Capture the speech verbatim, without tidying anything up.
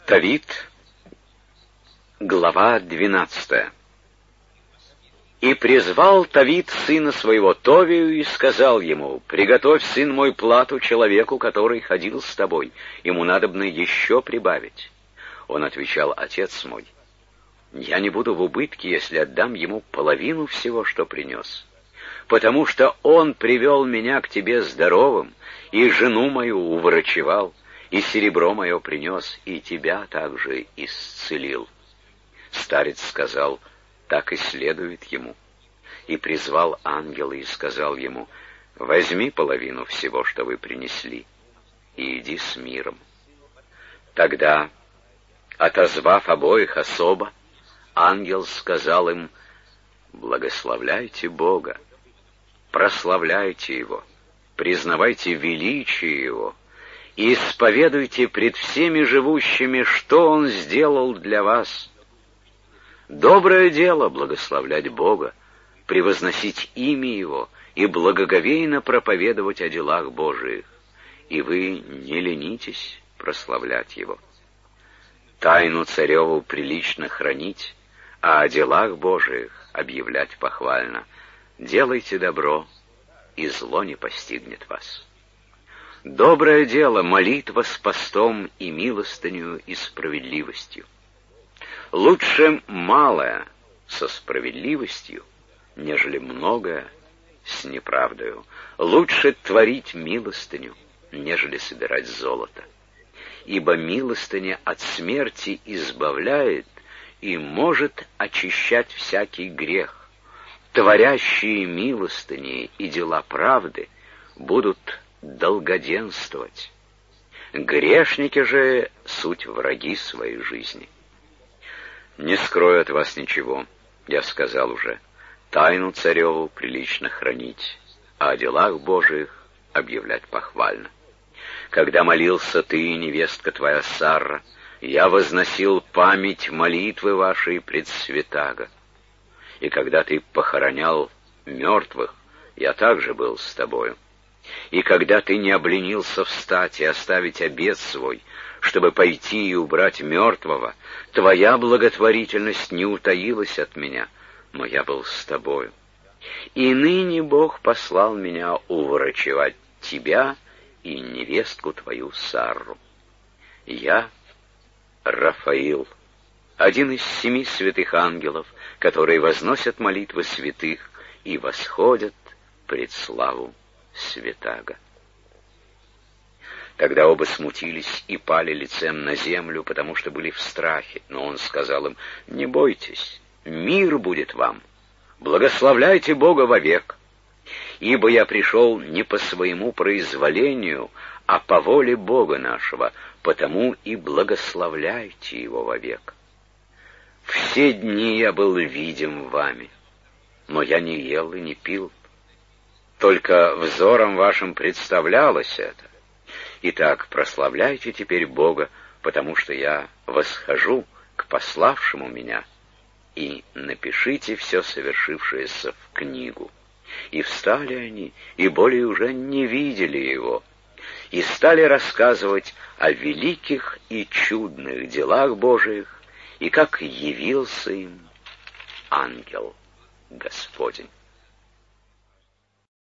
Товит, глава двенадцатая. И призвал Товит сына своего Товию и сказал ему: «Приготовь, сын мой, плату человеку, который ходил с тобой, ему надобно еще прибавить». Он отвечал: «Отец мой, я не буду в убытке, если отдам ему половину всего, что принес, потому что он привел меня к тебе здоровым, и жену мою уврачевал, и серебро мое принес, и тебя также исцелил». Старец сказал: «Так и следует ему». И призвал ангела и сказал ему: «Возьми половину всего, что вы принесли, и иди с миром». Тогда, отозвав обоих особо, ангел сказал им: «Благословляйте Бога, прославляйте Его, признавайте величие Его, и исповедуйте пред всеми живущими, что Он сделал для вас. Доброе дело благословлять Бога, превозносить имя Его и благоговейно проповедовать о делах Божиих, и вы не ленитесь прославлять Его. Тайну цареву прилично хранить, а о делах Божиих объявлять похвально. Делайте добро, и зло не постигнет вас. Доброе дело — молитва с постом и милостынью и справедливостью. Лучше малое со справедливостью, нежели многое с неправдою. Лучше творить милостыню, нежели собирать золото. Ибо милостыня от смерти избавляет и может очищать всякий грех. Творящие милостыни и дела правды будут долгоденствовать. Грешники же суть враги своей жизни. Не скрою от вас ничего, я сказал уже. Тайну цареву прилично хранить, а о делах Божиих объявлять похвально. Когда молился ты, невестка твоя Сарра, я возносил память молитвы вашей пред святаго. И когда ты похоронял мертвых, я также был с тобою. И когда ты не обленился встать и оставить обет свой, чтобы пойти и убрать мертвого, твоя благотворительность не утаилась от меня, но я был с тобою. И ныне Бог послал меня уврачевать тебя и невестку твою Сарру. Я Рафаил, один из семи святых ангелов, которые возносят молитвы святых и восходят пред славу святаго. Тогда оба смутились и пали лицем на землю, потому что были в страхе. Но он сказал им: «Не бойтесь, мир будет вам, благословляйте Бога вовек. Ибо я пришел не по своему произволению, а по воле Бога нашего, потому и благословляйте Его вовек. Все дни я был видим вами, но я не ел и не пил, только взором вашим представлялось это. Итак, прославляйте теперь Бога, потому что я восхожу к пославшему меня, и напишите все совершившееся в книгу». И встали они, и более уже не видели его, и стали рассказывать о великих и чудных делах Божиих, и как явился им ангел Господень.